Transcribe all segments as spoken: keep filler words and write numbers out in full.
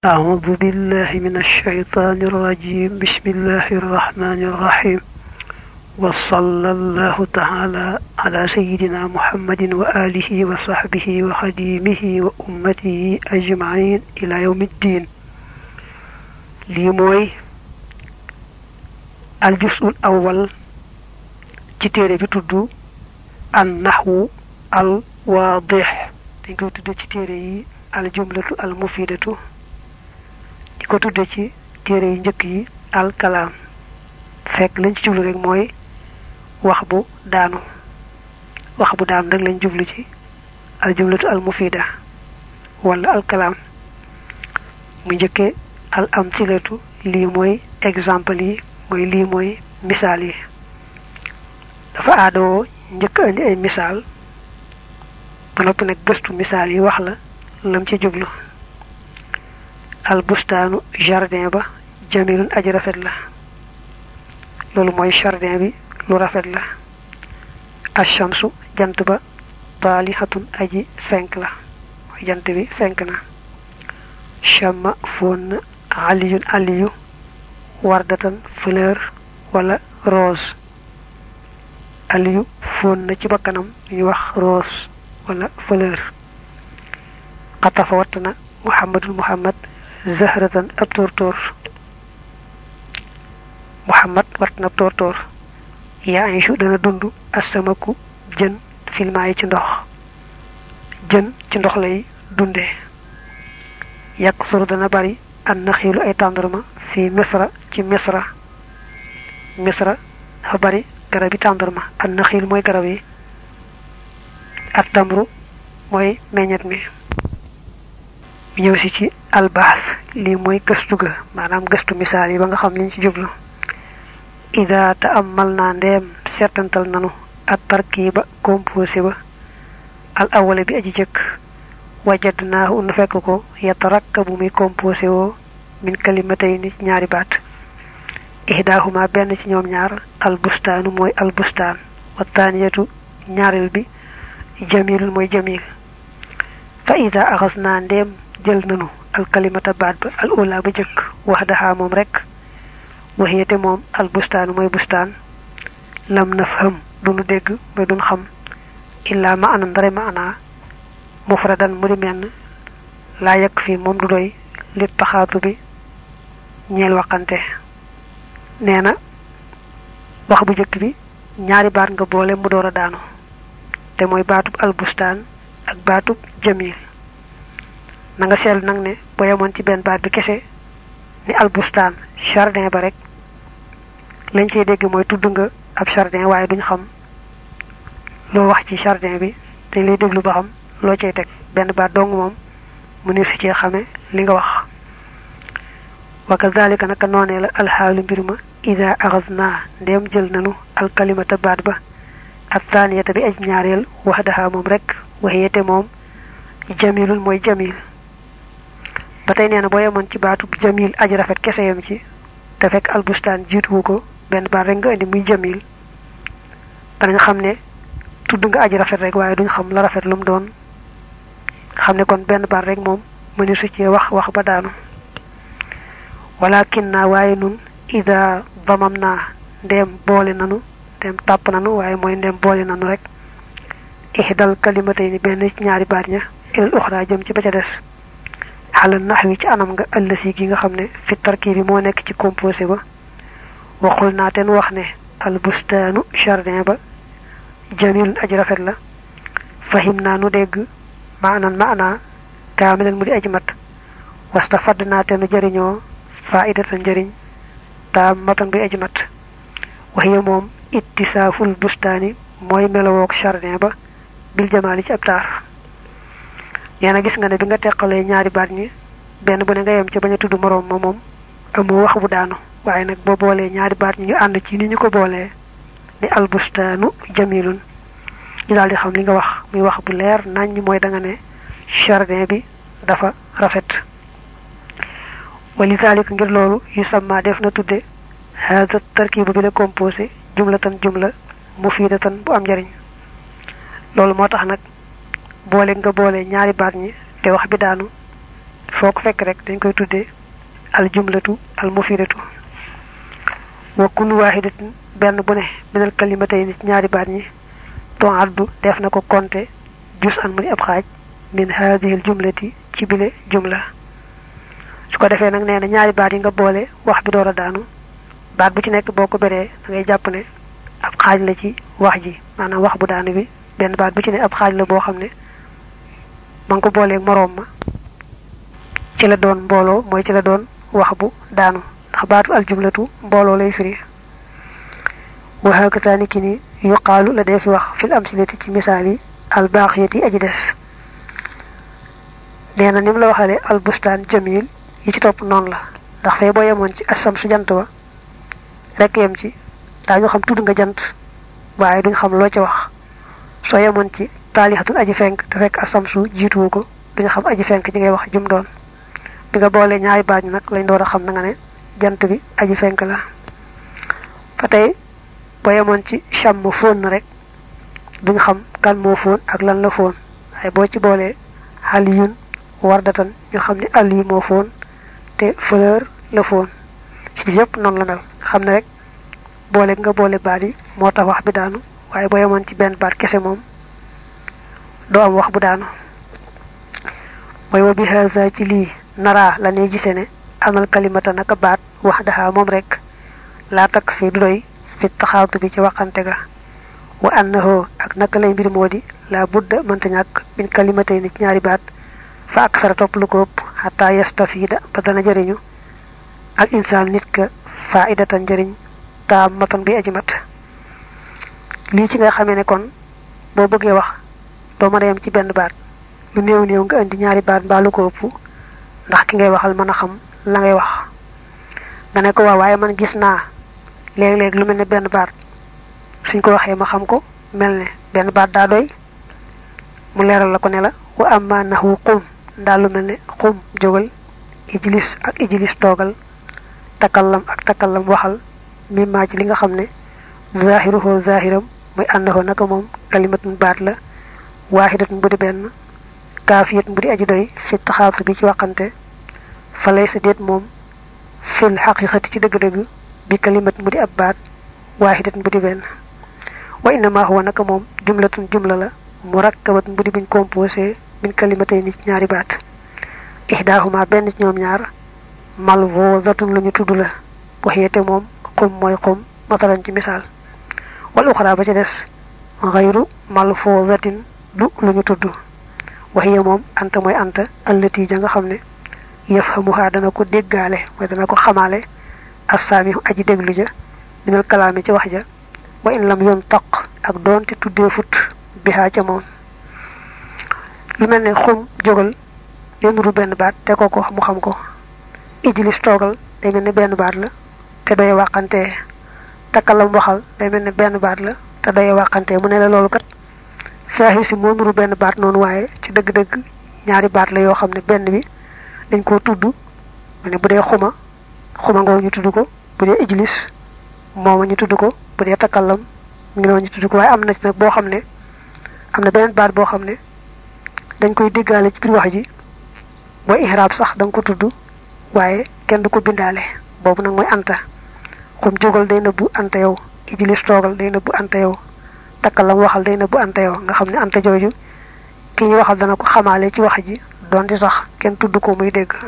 أعوذ بالله من الشيطان الرجيم. بسم الله الرحمن الرحيم. وصلى الله تعالى على سيدنا محمد وآله وصحبه وخديمه وأمته أجمعين إلى يوم الدين. لي موي الجزء الأول تيري بي تودو النحو الواضح تيغو تودو تيري الجملة المفيدة ko tudde ci téré yi ñëk yi al kalam fekk lañ ci jublu rek moy wax bu daanu wax bu daanu rek lañ jublu ci al jumlatu al mufida wala al kalam mu ñëkke al amthilatu li moy exemple yi moy li moy misal yi dafa ado ñëk andi ay misal ba nopp nak gëstu misal yi wax la lam ci jublu. al bustanu jardin ba jamilun aji rafet la lolu moy jardin bi lu rafet la ash-shamsu jant ba talihatun aji fenk la moy jant bi fenk na shamma fon aliyun aliyu wardatan fleur wala rose aliyu fon na ci bakanam ñu wax rose wala fleur qatafa watna muhammadul muhammad zahratan ab tortor muhammad watna tortor ya aishu dana dundu asamaku jeun filma yi ci ndox jeun ci ndox lay dundé yak sur dana bari an nakhilu ay tandarma fi misra ci misra misra ha bari garabi tandarma an nakhil moy garabi at tamru moy meññet mi ñew ci ci al bahs li moy gëstu ga manam gëstu misal yi ba nga xam liñ ci jublu ida ta'ammalna ndem setantal nanu at tarkiba composé ba al awwal bi aji jëk wajadnahu un fekk ko yatarakkabu mi composé wo min kalimatayn ñaari baat ihdahuma ben ci ñoom ñaar al bustanu moy al bustan wa taniyatu ñaarel bi jamil moy jamil fa ida akhasna ndem jël nanu al kalimata baat ba al ula ba jëk wahdaha mom rek wahiyate mom al bustan moy bustan lam nafham duñu dégg ba duñ xam illa ma anan dara ma ana mufradan muri men la yak fi mom du doy li taxatu bi ñeel waxante neena wax bu jëk bi ñaari baat nga boole mu doora daanu te moy baatub al bustan ak baatub jamil na nga sel nak ne bo yamon ci ben baat bi kesse ni al bustan jardin ba rek lañ cey dégg moy tuddu nga ab jardin waye duñ xam lo wax ci jardin bi te lay déglu ba xam lo cey tek ben baat dong mom mu ni fi ci xamé li nga wax wa kadhalika nak noné la al halu birma idha aghazna dem jël nanu al kalimata baat ba at thaniyata bi aj ñaarel wahdaha mom rek wahiyate mom jamilun moy jamil batay neena bo yamon ci baatu jamil aji rafet kesse yam ci te fek al bustan jitu ko ben ba rek nga andi muy jamil dañ xamne tuddu nga aji rafet rek waye duñ xam la rafet lum doon xamne kon ben ba rek mom mëni su ci wax wax ba daanu walakinna waye nun ida damamna dem boole nanu dem tap nanu waye moy dem boole nanu rek ihdal kalimatayn ben ñaari baat ña il ukhra jëm ci ba ca dess halal nahwi ci anam nga allasi gi nga xamne fi tarkibi mo nek ci composé ba waxul na ten wax ne al bustanu jardin ba jamil aji rafet la fahimna nu deg ma'nan ma'na kamilan mudi aji mat wastafadna ten jariño fa'idatan jariñ tamatan bi aji mat wahiya mom ittisaful bustani moy melawok jardin ba bil jamali ci abtar yana gis nga ne bi nga tekkale ñaari baat ñi ben bu ne nga yam ci baña tuddu morom ma mom amu wax bu daanu waye nak bo bolé ñaari baat ñi ñu and ci ni ñu ko bolé ni al bustanu jamilun ñu daldi xam li nga wax muy wax bu leer nañ moy da nga ne jardin bi dafa rafet walizalika ngir lolu yusamma def na tudde hada tarkibu bi la composé jumlatan jumla mufidatan bu am jariñ lolu motax nak boole nga boole ñaari baat ñi te wax bi daanu foko fekk rek dañ koy tuddé al jumlatu al mufidatu wa kullu wahidatin ben bu ne minal kalimatayni ñaari baat ñi to addu def na ko konté jus an muy ab xaj min hadhihi al jumlati ci bile jumla su ko defé nak néna ñaari baat yi nga bolé wax bi doora daanu baat bu ci nekk boko béré da ngay japp né ab xaj la ci wax ji manam wax bu daanu bi ben baat bu ci ne ab xaj la bo xamné man ko bolé morom ma ci la doon mbolo moy ci la doon wax bu daanu ndax baatu al jumlatu mbolo lay firi wa hakatani kini yuqalu la def wax fil amsilati ci misali al baqiyati aji dess neena nim la waxale al bustan jamil yi ci top non la ndax fay bo yamon ci asam su jant wa rek yam ci dañu xam tuddu nga jant waye duñ xam lo ci wax so yamon ci talihatul aji fenk te fek asam su jitu ko duñ xam aji fenk ci ngay wax jum doon bi nga bolé ñaay baaj nak lañ doora xam nga ne jant bi aji fenk la fatay bo yamon ci sham fon rek duñ xam kan mo fon ak lan la fon ay bo ci bolé haliyun wardatan ñu xam ni ali mo fon te fleur la fon ci yépp non la mel xam ne rek bolé nga bolé baadi mo tax wax bi daanu waye bo yamon ci ben baat kesse mom do am wax bu daanu way wa bi hadha ci li nara la ne gisene amal kalimata naka baat wahdaha mom rek la tak fi doy fi taxawtu bi ci waxante ga wa annahu ak naka lay mbir modi la budda man ta ñak min kalimatay ni ñaari baat fa aksara top lu ko hatta yastafida ba dana jariñu ak insan nit ka faidatan jariñ ta matan bi ajimat li ci nga xamé ne kon bo bëggé wax do mëna yam ci benn baat lu neew neew nga andi ñaari baat ba lu ko ëpp ndax ki ngay waxal mëna xam la ngay wax nga ne ko wa waye man gis na leg leg lu melni benn baat suñ ko waxé ma xam ko melne benn baat da doy mu leral la ko ne la wa amma nahu qum dalu melne qum jogal ijlis ak ijlis togal takallam ak takallam waxal mimma ci li nga xamne zahiruhu zahiram moy annahu naka mom kalimatun baat la wahidatun budi ben kafiyatun budi aji doy fi taxawtu bi ci waxante fa laysa det mom fil haqiqati ci deug deug bi kalimat budi ab baat wahidatun budi ben wa inma huwa naka mom jumlatun jumla la murakkabatun budi buñ composé min kalimatay ni ñaari baat ihdahuma ben ci ñoom ñaar malwuzatun lañu tuddu la waxiyete mom qum moy qum matalan ci misal wal ukhra ba ci dess ghayru malfuzatin du lañu tuddu wahiya mom anta moy anta allati ja nga xamne yafhamuha dana ko deggale moy dana ko xamale assami aji deglu ja minal kalami ci wax ja wa in lam yuntaq ak donte tuddé fut biha ca mom lu melne xum jogal yëndu ben baat te ko ko mu xam ko ijlis togal day melne ben baat la te doy waxante takalam waxal day melne ben baat la te doy waxante mu ne la lolu kat sahi ci mo nuru ben baat non waye ci deug deug ñaari baat la yo xamne ben bi dañ ko tuddu mané budé xuma xuma ngo ñu tuddu ko budé ijlis moma ñu tuddu ko budé takalam ngi ñu tuddu ko waye amna ci nak bo xamne amna benen baat bo xamne dañ koy déggalé ci bir wax ji boy ihrab sax dang ko tuddu waye kenn du ko bindalé bobu nak moy anta xum jogal day neub anta yow ijlis togal day neub anta yow takalam waxal day neub anta yow nga xamne anta joju ki ñu waxal dana ko xamalé ci wax ji donte sax kenn tuddu ko muy dégg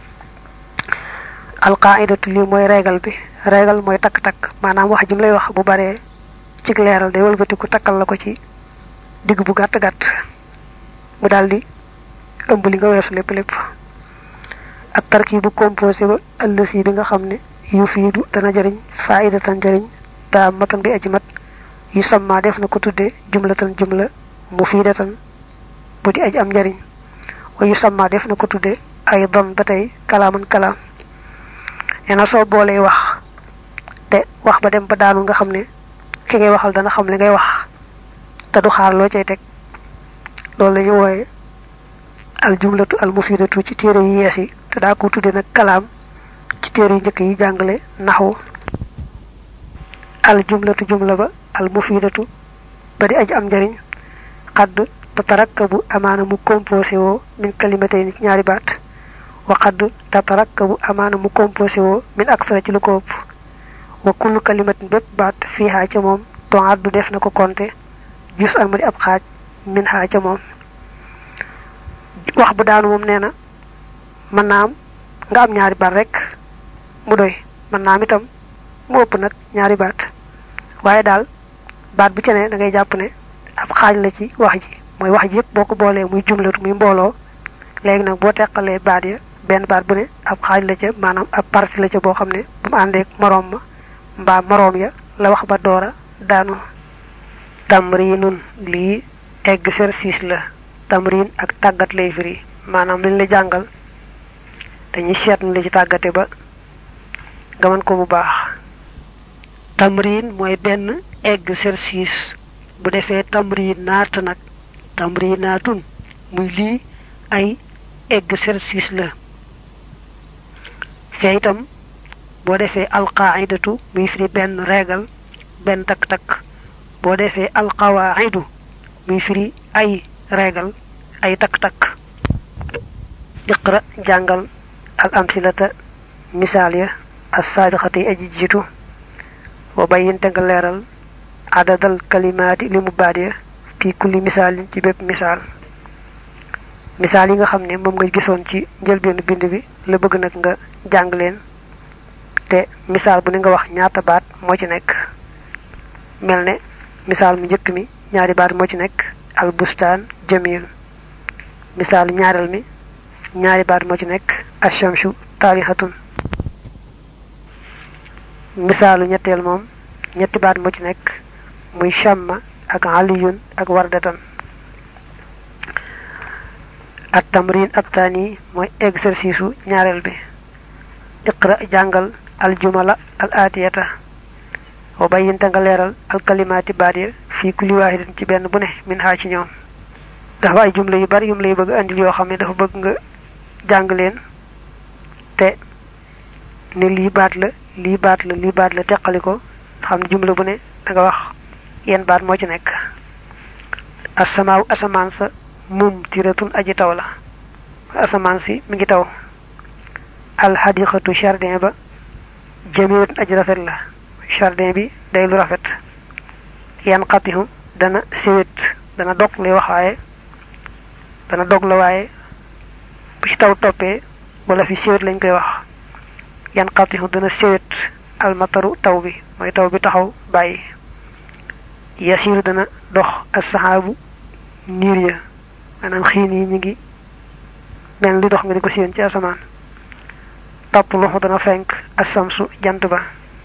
al qa'idatu li moy régal bi régal moy tak tak manam wax jim lay wax bu bare ci léral day wëlbeuti ko takal la ko ci digg bu gatt gatt mu daldi ëmb li nga wessu lepp lepp ak tarkibu composé ba allasi bi nga xamne yufidu dana jariñ faidatan jariñ ta matan bi ajimat yu samma def na ko tuddé jumlatan jumla mufidatan budi aj am jariñ wa yu samma def na ko tuddé ay dom batay kalaman kalam ena so bolé wax te wax ba dem ba daanu nga xamne ki ngay waxal dana xam li ngay wax ta du xaar lo cey tek lolou lañu woyé al jumlatu al mufidatu ci téré yi yessi te da ko tuddé nak kalam ci téré yi ñëk yi jangalé nahwu al jumlatu jumla ba al mufidatu bari aj am jariñ qad tatarakkabu amana mu composé wo min kalimatayni ñaari baat waqad tatarakkabu amana mu composé wo min aksara ci lu ko ëpp wa kullu kalimatin bépp baat fiha ca moom toaddu def na ko compter jus al mu di ab xaaj min ha ca moom wax bu daanu moom nee na mën naa am nga am ñaari baat rek mu doy mën naa am itam mu ëpp nag ñaari baat waaye daal baat bu ca ne da ngay jàpp ne ab xaaj la ci wax ji mooy wax ji yëpp boo ko boolee muy jumlatu muy mbooloo léegi nag boo teqalee baat ya benn baat bu ne ab xaaj la ca maanaam ab partie la ca boo xam ne bu mu àndeek moroom ma mbaa moroom ya la wax ba doora daanu tamrinun lii exercice la tamrin ak tàggat lay firi maanaam liñ la jàngal dañuy seetlu la ci tàggate ba nga mën ko bu baax tamrin mooy benn exercice bu defee tamrin naat nag tamrin naatun muy lii ay exercice la fee itam boo defee alqaidatu muy firi benn régal benn takk-takk boo defee alqawaidu muy firi ay régal ay takk-takk iqra jàngal al amsilata misaal ya as-sabiqati aji jiitu wa bayyinte nga leeral adadal kalimaati li mu baat ya fi kulli misaalin ci bépp misaal misaal yi nga xam ne moom nga gisoon ci njëlbeenu bind bi la bëgg nag nga jàng leen te misaal bu ne nga wax ñaata baat moo ci nekk mel ne misaal mu njëkk mi ñaari baat moo ci nekk al bustaan jamil misaal ñaareel mi ñaari baat moo ci nekk ash-shamsu taalihatun misaalu ñetteel moom ñetti baat moo ci nekk muy shamma ak aliyun ak wardatan at tamrin at-tani mooy exercice u ñaareel bi iqra jàngal al jumala al atiyata wa bayyinta nga leeral al kalimaati baat ya fii kulli waahidatin ci benn bu ne min ha ci ñoom dafa ay jumla yu bari yum lay bëgg andil yoo xam ne dafa bëgg nga jàng leen te ne lii baat la lii baat la lii baat la teqali ko xam ne jumla bu ne da nga wax yenn baat moo ci nekk asamaaw asamaan sa mum tiratun aji taw la asamaan si mi ngi taw alxadiqatu jardin ba jamilatun aji rafet la jardin bi day lu rafet yan xatihu dana sewet dana dog lay wax waaye dana dog la waaye bu ci taw toppee wala fi sewet lañ koy wax yan xatihu dana sewet almataru taw bi mooy taw bi taxaw bàyyi yasiru dana dox as-sahabu niir ya maanaam xiin yi ñu ngi mel li dox nga di ko séen ci asamaan topp loxo dana fenk as-samsu jant ba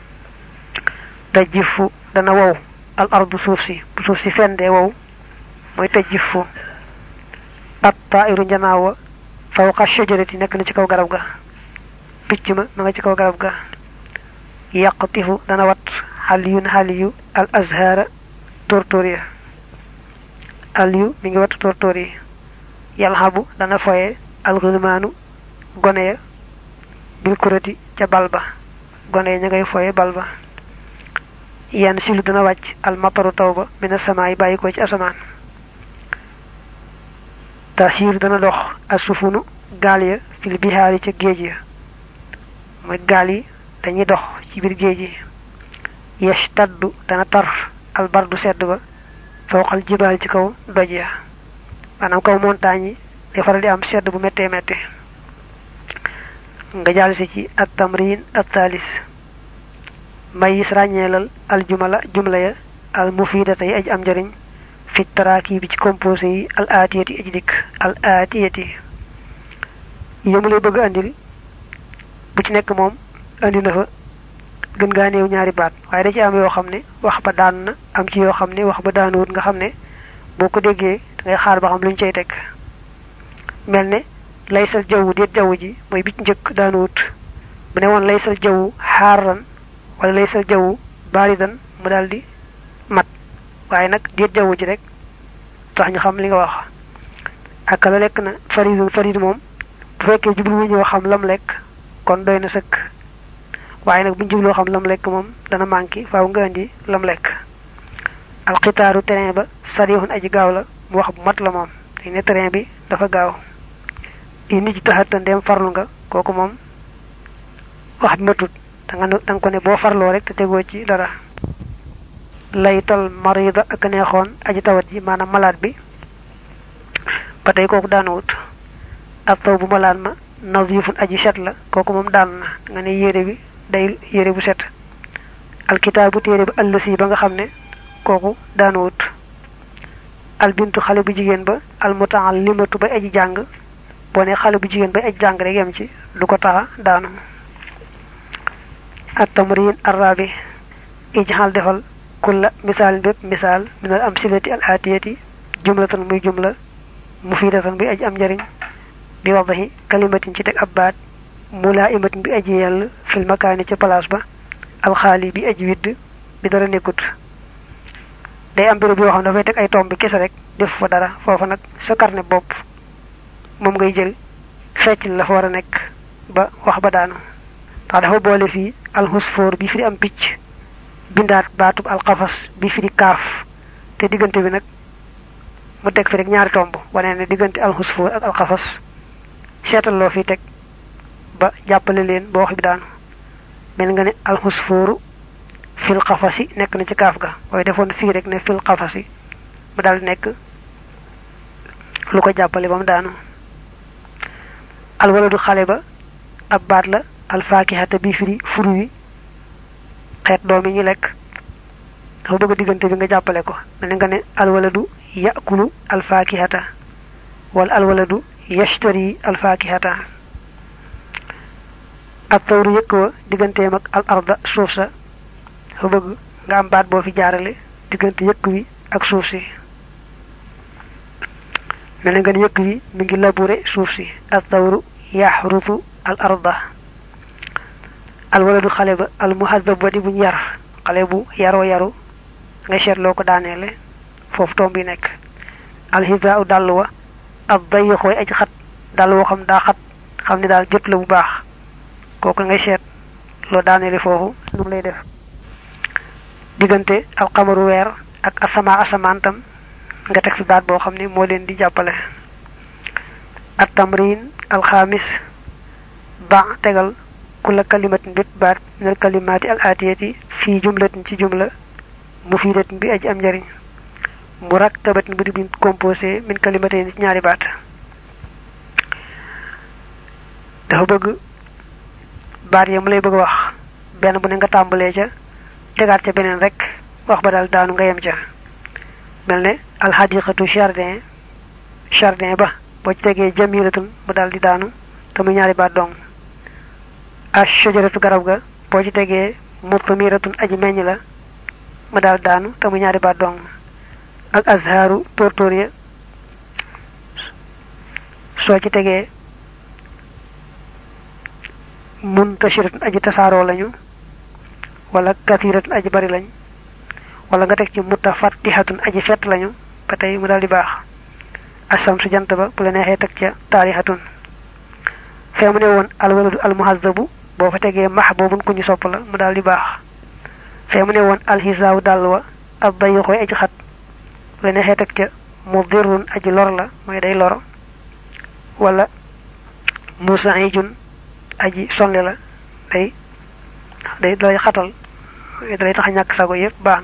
tajifu dana wow al ardu suuf si bu suuf si fendee wow mooy tajifu at ta'iru njanaawa fawqa shajarati nekk na ci kaw garab ga picc ma ma nga ci kaw garab ga yaqtifu dana wat xaliyun xaliyu al azhara tortor ya aliyu mi ngi wat tortor yi yalhabu dana foye al ghilmanu gone ya bil kurati ca balba gone ya ña ngay foye balba yan silu dana wàcc al mataru tawba min as-samaa'i bàyyi ko ci asamaan tasir dana dox as-sufunu gaal ya fil bihaari ca géej ya mooy gaal yi dañuy dox ci biir géej yi yashtaddu dana tar al bardu sedd ba fawqal jibaal ci kaw doj ya maanaam kaw montagne yi day faral di am sedd bu méttee méttee nga jàll si ci at tamrin at thalis mayis ràññeelal al jumala jumla ya al mufidata yi aj am njëriñ fi taraaki bi ci composé yi al aatiyati aj dikk al aatiyati yëmu lay bëgg andil bu ci nekk moom andi na fa gën ngaa néew ñaari baat waaye da ci am yoo xam ne wax ba daan na am ci yoo xam ne wax ba daanuwut nga xam ne boo ko déggee da ngay xaar ba xam luñ cay teg mel ne laysal jaww déet jaww ji mooy bi ci njëkk daanuwut bu ne woon laysal jaww xaaran wala laysal jaww baaridan mu daal di mat waaye nag déet jaww ji rek tax ñu xam li nga wax ak la lekk na faridun farid moom bu fekkee jublu wu ñoo xam lam lekk kon doy na sëkk waaye nag buñ jubloo xam lam lekk moom dana manqué faaw nga indi lam lekk alxitaaru terrain ba sarihun aji gaaw la mu wax bu mat la moom dañ ne terrain bi dafa gaaw ini ci taxata ndem farlu nga koku mom wax matut da nga da nga ko ne bo farlo rek te tego ci dara laytal marida ak neexon aji tawat ji manam malade bi patay koku daanut ak taw bu malaan ma nazifun aji set la koku mom daan na nga ne yére bi day yére bu set al kitaabu téere bi allasi ba nga xamne koku daanut al bintu xale bu jigen ba al mutaallimatu ba aji jang bo ne xale bu jigen ba aji jang rek yam ci du ko taxa daanu at tamrin arabi ijhal defal kulla misal bépp misal min al amsilati al atiyati jumlatan muy jumla mufidatan bi aji am njariñ bi wadahi kalimatin ci tek abbat mulaimatin bi aji yall fil makani ci place ba al khali bi aji widd bi dara nekut day am bëru bo xam da fay tek ay tombe kess rek def fa dara fofu nak sa carnet bop mom ngay jël fecc la fa wara nek ba wax ba daanu ta dafa boole fi al husfur bi fi am picc bindat batub al qafas bi fi kaaf te digënté bi nak mu tek fi rek ñaari tomb wané né digënté al husfur ak al qafas sétal lo fi tek ba jappalé len bo wax bi daanu mel nga né al husfur fil qafasi nek na ci kaaf ga way defon fi rek né fil qafasi mu dal nek lu ko jappalé bam daanu al waladu xalé ba ab baat la al fakihata bi firi furu wi xet doomi ñu lek dafa bëgg digënté bi nga jappalé ko mel nga né al waladu ya'kulu al fakihata wal al waladu yashtari al fakihata ak tawru yëkko digënté mak al arda suuf sa dafa bëgg nga am baat bo fi jaarale digënté yëkk wi ak suuf si mel nga yëkk wi mi ngi labouré suuf si ak tawru yahrutu al arda al waladu xale ba al muhaddab wadi buñ yar xale bu yaro yaru nga xetlo ko daanele fofu tombi nek al hiza'u dalwa ab daykh way aji xat dal wo xam da xat xamni dal jot la bu baax koku nga xet lo daanele fofu num lay def digante al qamaru wer ak asama asamantam nga tek fi baat bo xamni mo len di jappale at tamrin al khamis ba tegal كل كلمة بتبار من الكلمات الآتية في جملة في جملة مفيدة بأج أم جرين مركبة بدون كومبوسي من كلمتين ñaari baat dafa bëgg baat yam lay bëgg wax ben bu ne nga tambalé ca tegaat ca benen rek wax ba dal daanu nga yem ca melne al hadiqatu jardin jardin ba bo ci tegee jamilatun mu dal di daanu tamu ñaari baat dong ash-shajaratu garab ga bo ci tege mutamiratun aji meñ la ma dal daanu tamu ñaari ba dong al azharu tortoriya so ci tege muntashiratun aji tasaro lañu wala kathiratun aji bari lañ wala nga tek ci mutafattihatun aji fet lañu patay mu dal di bax asam su jant ba bu la nexé tek ci tarihatun femu ne won al waladu al muhazzabu bo fa tege mahbubun ku ñu sopp la mu dal di bax femu ne won al hisaw dalwa ab bayu xoy aji xat la nexé tek ci mudirrun aji lor la moy day lor wala musa'ijun aji sonle la day day day xatal day tax ñak sago yépp baana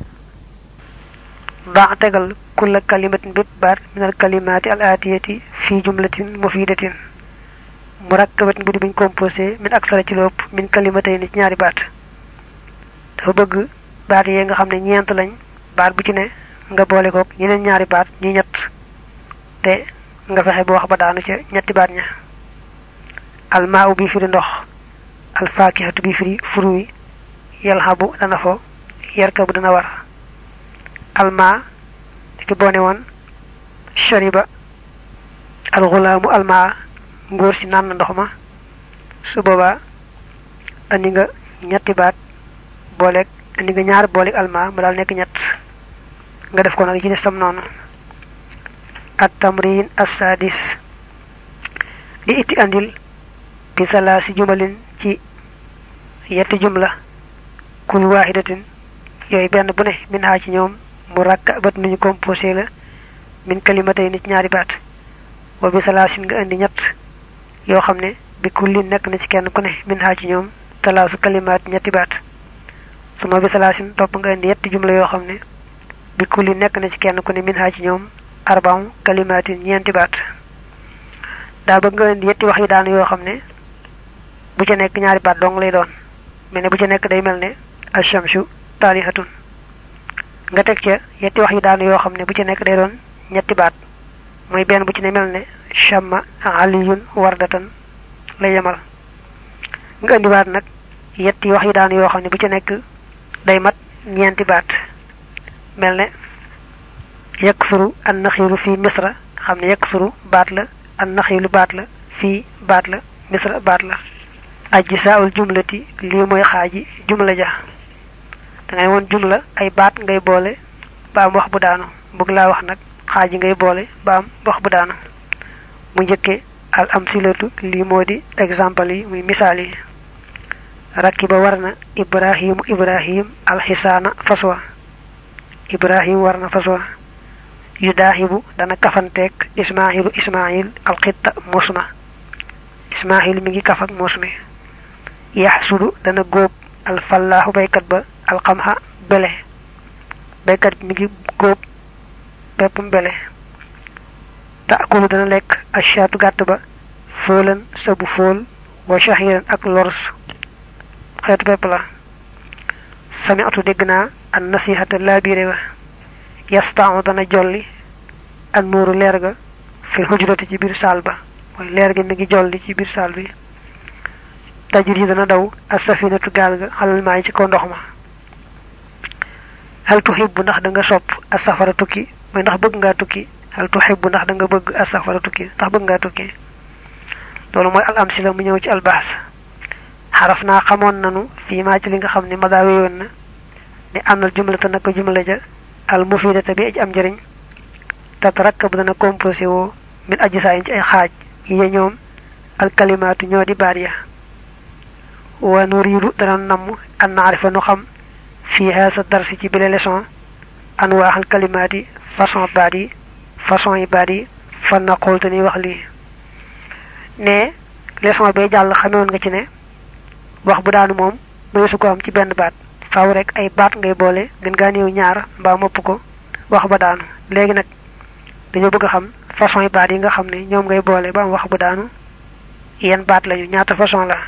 ba tegal kull kalimatin bit bar min al kalimati al atiyati fi jumlatin mufidatin murakkabatin bu di buñ composé min aksara ci lopp min kalimatayn ci ñaari baat dafa bëgg baat yi nga xamne ñent lañ baat bu ci ne nga boole ko ñeneen ñaari baat ñu ñett te nga fexé bo wax ba daanu ci ñetti baat ña al ma'u bi fi ndox al fakihatu bi fi fruit yalhabu dana fo yarkabu dana war al ma ki boné won shariba al ghulamu al ma ngor ci nan ndox ma su boba andi nga ñetti baat bolek andi nga ñaar bolek al ma mu dal nek ñett nga def ko nak ci sam non at tamrin as-sadis di iti andil bi salasi jumalin ci yetti jumla kul wahidatin yoy benn bu ne min ha ci ñoom murakkabat ñu composé la min kalimatay nit ñaari baat wa bi salasin nga andi ñett yoo xam ne bi kulli nekk na ci kenn ku ne min ha ci ñoom talaasu kalimaat ñetti baat suma bi salaasin topp nga indi yetti jumla yoo xam ne bi kulli nekk na ci kenn ku ne min ha ci ñoom arba'u kalimaatin ñeenti baat daa bëgg nga indi yetti wax yi daanu yoo xam ne bu ca nekk ñaari baat dong lay doon mel ne bu ca nekk day mel ne ash-shamsu taalihatun nga teg ca yetti wax yi daanu yoo xam ne bu ca nekk day doon ñetti baat mooy benn bu ci ne mel ne shamma aliyun wardatan la yemal nga indi baat nag yetti wax yi daanu yoo xam ne bu ca nekk day mat ñeenti baat mel ne yaksuru an-naxiilu fi misra xam ne yaksuru baat la an-naxiilu baat la fii baat la misra baat la ajsaa'ul jumlati lii mooy xaaji jumla ja da ngay woon jumla ay baat ngay boole ba am wax bu daanu bëgg laa wax nag xaaji ngay boole ba am wax bu daanu mu njëkke al amsilatu lii moo di exemple yi muy misaal yi rakiba war na ibrahimu ibrahim alxisaana faswa ibrahim war na faswa yudaahibu dana kafanteeg ismailu ismail alxitta musma ismail mi ngi kaf ak mus mi yaxsudu dana góob alfallaahu baykat ba alxamha bele baykat mi ngi góob peppum bele taakulu dana lekk ashaatu gàtt ba fóolan sabu fóol wa shahiran ak lors xeetu pepp la sami'tu dégg naa an nasihata laabire ba yasta'u dana jolli an nuuru leer ga fil hujrati ci biir saal ba mooy leer gi mi ngi jolli ci biir saal bi tajri dana daw as-safinatu gaal ga xalal maay ci kaw ndox ma hal tuhibbu ndax da nga sopp as-safara tukki mooy ndax bëgg ngaa tukki hal tuhibbu ndax da nga bëgg as-safara tukki ndax bëgg ngaa tukki loolu mooy al amsila mu ñëw ci al bahs xaraf naa xamoon nanu fii maa ci li nga xam ne madaa wéyoon na ne am na jumlata naka jumla ja al mufidata bi aj am njëriñ tatarakkab dana composé woo min ajsaayin ci ay xaaj yi ñoom al kalimaatu ñoo di baat ya wa nuriidu dana namm an naarifa nu xam fii haasa darsi ci bile leçon anwaaxal kalimaat yi façon baat yi façon yi baat yi fan na xool te ni wax lii ne leçon bay jàll xamewoon nga ci ne wax bu daanu moom mëneesu ko am ci benn baat faaw rek ay baat ngay boole gën gaa néew ñaar mbaa mopp ko wax ba daanu léegi nag dañoo bëgg a xam façon yi baat yi nga xam ne ñoom ngay boole ba am wax bu daanu yenn baat lañu ñaata façon la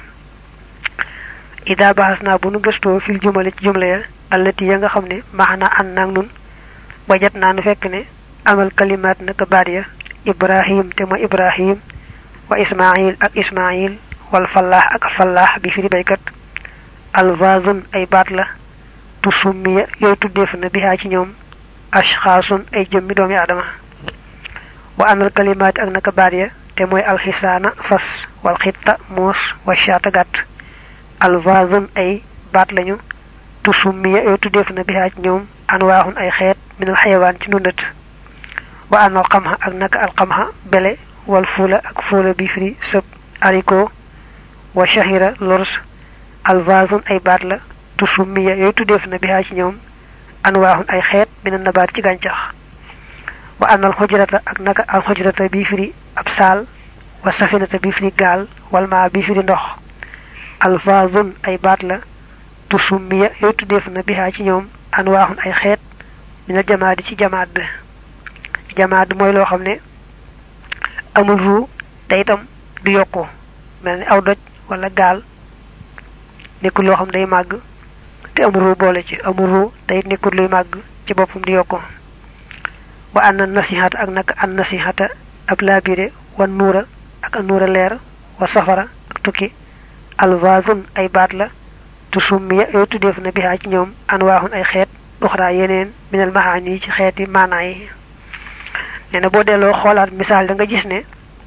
ida bahas naa bu nu gëstoo fil jumale ci jumla ya allati ya nga xam ne maana an naag nun wajat naa nu fekk ne amal kalimaat naka baat ya ibrahim te mooy ibrahim wa ismail ak ismail wal fallah ak fallah bi firi baykat alvazun ay baat la tu summiya yooyu tuddeef na bihaa ci ñoom ashxaasun ay jëmmi doomi aadama wa amal kalimaat ak naka baat ya te mooy alxisaana fas wal xitta moos wa shaata gàtt alvazun ay baat lañu tu summiya yooyu tuddeef na bihaa ci ñoom anwaaxun ay xeet minal xayawaan ci nundat wa anal xamha ak naka alxamha bele wal fuula ak fuula bi firi sëb ariko wa shahira lors alvazun ay baat la tu summiya yooyu tuddeef na bihaa ci ñoom anwaaxun ay xeet minal nabaat ci gàncax wa anal xujrata ak naka al xujrata bi firi ab saal wa safinata bi firi gaal wal maa bi firi ndox alvazun ay baat la tu summiya yooyu tuddeef na bihaa ci ñoom anwaaxun ay xeet minal jamaadi ci jamaad jamaad mooy loo xam ne amul ruu te itam du yokku mel ni aw doj wala gaal nekkul loo xam day màgg te amul ruu boole ci amul ruu te it nekkul luy màgg ci boppam di yokku wa anna nasihata ak naka an nasihata ab laabire wa nuura ak a nuura leer wa safara ak tukki alvazun ay baat la tu summiya yooyu tuddeef na bihaa ci ñoom anwaaxun ay xeet uxraa yeneen minal mahaani ci xeeti maanaa yi nee na boo delloo xoolaat misaal da nga gis ne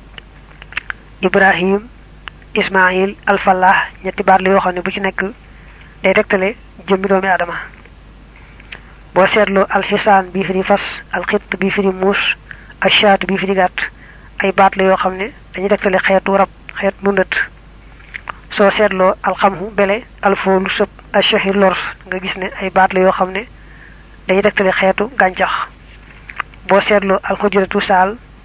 ibrahim ismail alfallah ñetti baat la yoo xam ne bu ci nekk day tegtale jëmmi doomi aadama boo seetloo alxisaan bii firi fas alxitt bii firi muus ashaatu bii firi gàtt ay baat la yoo xam ne dañuy tegtale xeetu rab xeet nundat soo seetloo alxamhu bele alfoolu sëb ashahir lors nga gis ne ay baat la yoo xam ne dañuy tegtale xeetu gàncax boo seetloo alxujratu saal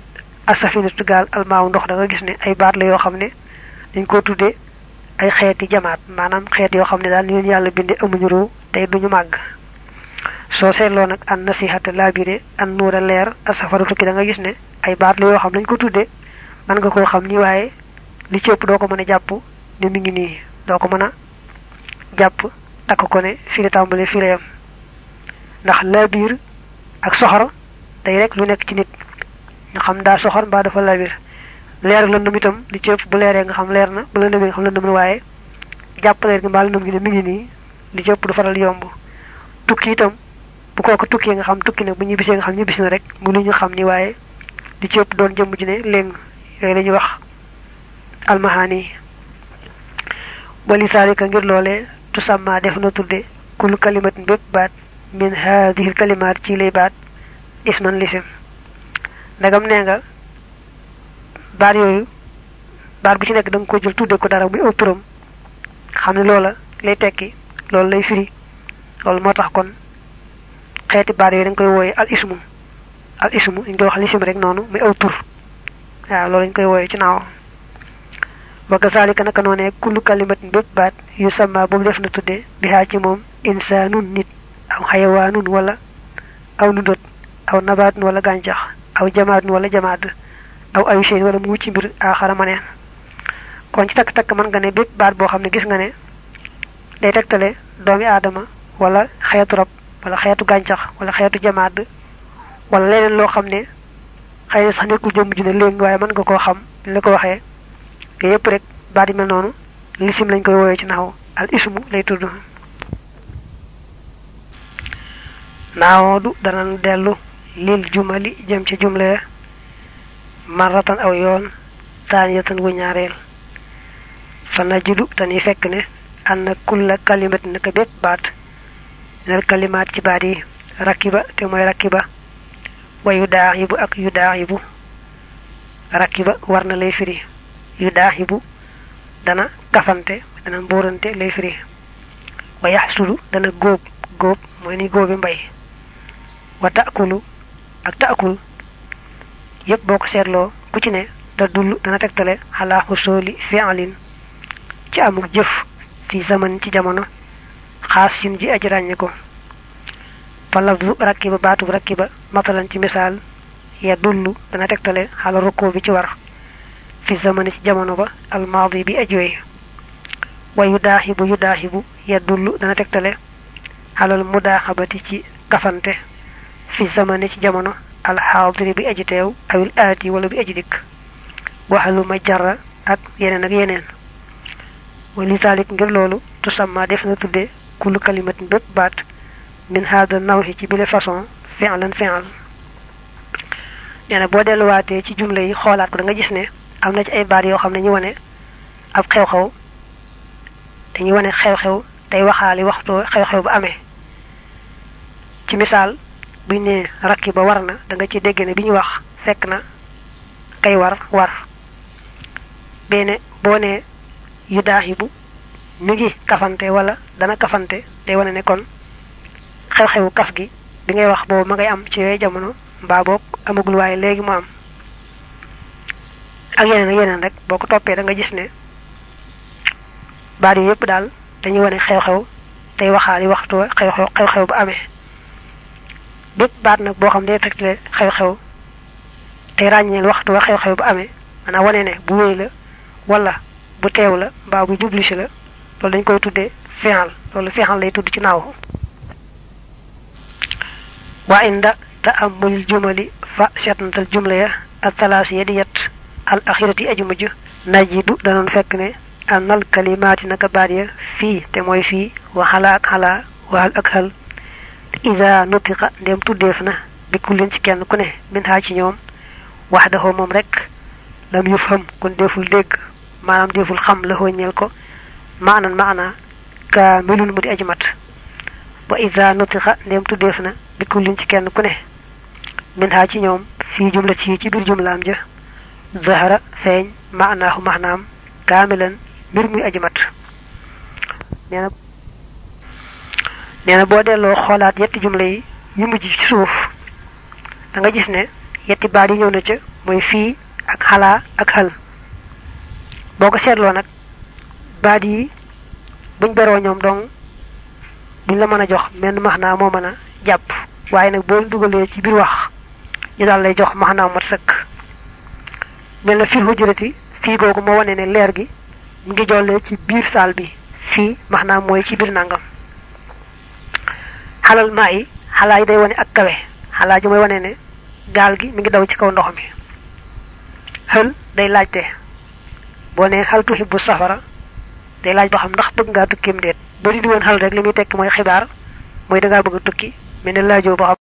asafinatu gal almaaw ndox da nga gis ne ay baat la yoo xam ne dañ ko tuddee ay xeeti jamaat maanaam xeet yoo xam ne daal ñu yàlla binde amuñu ru tey duñu màgg soo seetloo nag an nasihata labiré an nuura leer asafara tukki da nga gis ne ay baat la yoo xam dañ ko tuddee man nga koo xam ni waaye li ci ëpp doo ko mën a jàpp ne mi ngi nii doo ko mën a jàpp takk ko ne fi la tàmbale fi la yam ndax labir ak soxor day rek lu nekk ci nit ñu xam daa soxor mbaa dafa labir leer ak lëndëm itam li ci ëpp bu leeree nga xam leer na bu lëndëmee nga xam lëndëm na waaye jàpp leer gi mbaa lëndëm gi ne mi ngi nii li ci ëpp du faral yomb tukki itam bu kooku tukki nga xam tukki na bu ñibbisee nga xam ñibbisi na rek mu lu ñu xam ni waaye li ci ëpp doon jëmm ji ne léng yooyu la ñuy wax almahani wali saalika ngir loolee tusamma def na tudde kul kalimatin bépp baat min haadihi kalimaat ci lay baat isman lisim ndagam nee nga baat yooyu baat bu ci nekk da nga ko jël tudde ko dara muy aw turam xam ne loola lay tekki loolu lay firi loolu moo tax kon xeeti baat yooyu dañ koy wooye al ismu al ismu dañ koy wax lisim rek noonu muy aw tur waaw loolu dañ koy wooye ci naaw wa kazalika naka noonee kullu kalimatin bépp baat yu sama boobu def na tudde bihaa ci moom insaanun nit aw xayawaanun wala aw nundot aw nabaatun wala gàncax aw jamaatun wala jamaat aw ayu seen wala mu ci mbir aaxara maneen kon ci takk takk mën nga ne bépp baat boo xam ne gis nga ne day tegtale doomi aadama wala xeetu rab wala xeetu gàncax wala xeetu jamaat wala leneen loo xam ne xëy na sax nekkul jëmm ju ne léegi waaye mën nga koo xam la ko waxee te yépp rek baat yi mel noonu lisim lañ koy wooyee ci naxaw al ismu lay tudd naawoodu danañ dellu lil jumali jëm ci jumle marratan aw yoon taaniyatan wu ñaareel fa najidu tani fekk ne anna kulla kalimat naka bépp baat nal kalimaat ci baat yi rakiba te mooy rakiba wa yu daaxibu ak yu daaxibu rakiba war na lay firi yu daaxibu dana kafante dana mboorante lay firi wa yaxsulu dana góob góob mooy ni góobi mbay wa taakulu ak taakul yépp boo ko seetloo ku ci ne da dullu dana tegtale xalaa xusooli fi'lin ci amuk jëf fi zaman ci jamono xaasin ji aji ràññe ko fa lafdu rakiba baatub rakiba matalan ci misaal ya dullu dana tegtale xala rukkoo bi ci war fi zamani ci jamono ba almaadi bi ajooy wa yudaaxibu yudaaxibu ya dullu dana tegtale xalal mudaaxabati ci kafante fi zamani ci jamono alxaadiri bi aji teew awil aati wala bi aji dikk waxalu ma jarra ak yeneen ak yeneen wa lisalik ngir loolu tusamma def na tudde kullu kalimatin bépp baat min hada nawhi ci bile façon fi'lan fi'al neena boo delluwaatee ci jumla yi xoolaat ko da nga gis ne am na ci ay baat yoo xam ne ñu wane ab xew-xew dañuy wane xew-xew day waxaali waxtu xew-xew bu amee ci misaal buñ ne rakki ba war na da nga ci dégg ne bi ñu wax fekk na kay war war bene boo ne yu daaxibu mi ngi kafante wala dana kafante day wane ne kon xew-xewu kaf gi bi ngay wax boobu ma ngay am ci yooyu jamono mbaa boog amagul waaye léegi mu am ak yeneen ak yeneen rek boo ko toppee da nga gis ne baat yi yépp daal dañuy wane xew-xew tey waxaali waxtu xew-xew xew-xew bu amee bépp baat nag boo xam ne tegtale xew-xew tey ràññeel waxtu wa xew-xew bu amee maanaam wane ne bu wéy la wala bu teew la mbaa bu jublu si la loolu dañ koy tuddee fi'al loolu fi'al lay tudd ci naaw wa inda ta'ammul jumali fa seetantal jumla ya ak talaas ya di yet al axirati aju mujj najidu danoon fekk ne anal kalimaati naka baat ya fii te mooy fii wa xalaa ak xalaa wa hal ak hal ida nutiqa ndem tuddeef na bi kullin ci kenn ku ne min haa ci ñoom waxdahu moom rek lam yufham kon deful dégg maanaam deful xam la ñeel ko maanan maana kaamilun mu di aji mat wa ida nutiqa ndem tuddeef na bi kullin ci kenn ku ne min haa ci ñoom fii jumla ci ci biir jumlaam ja zahara feeñ maanaahu maanaam kaamilan mbir muy aji mat nee na nee na boo delloo xoolaat yetti jumla yi yu mujj ci suuf da nga gis ne yetti baat yi ñëw na ca moy fi ak hala ak hal boko sétlo nak baat yi buñ bero ñom dong buñ la mëna jox menn maxna mo mëna japp waye nak bo dugalé ci bir wax ñu dal lay jox maxna mat sëkk mel fi hujrati fi gogu mo wone ne leer gi mu ngi jolle ci bir saal bi fi maxna moy ci bir nangam halal mai halay day wone ak kawe halaaji moy wone ne gaal gi mi ngi daw ci kaw ndox mi hal day laajte bo ne hal tuhibbu safara day laaj ba xam ndax bëgg nga tukkim deet bo di won hal rek limi tek moy xibaar moy da nga bëgg tukki mel ne laajo ba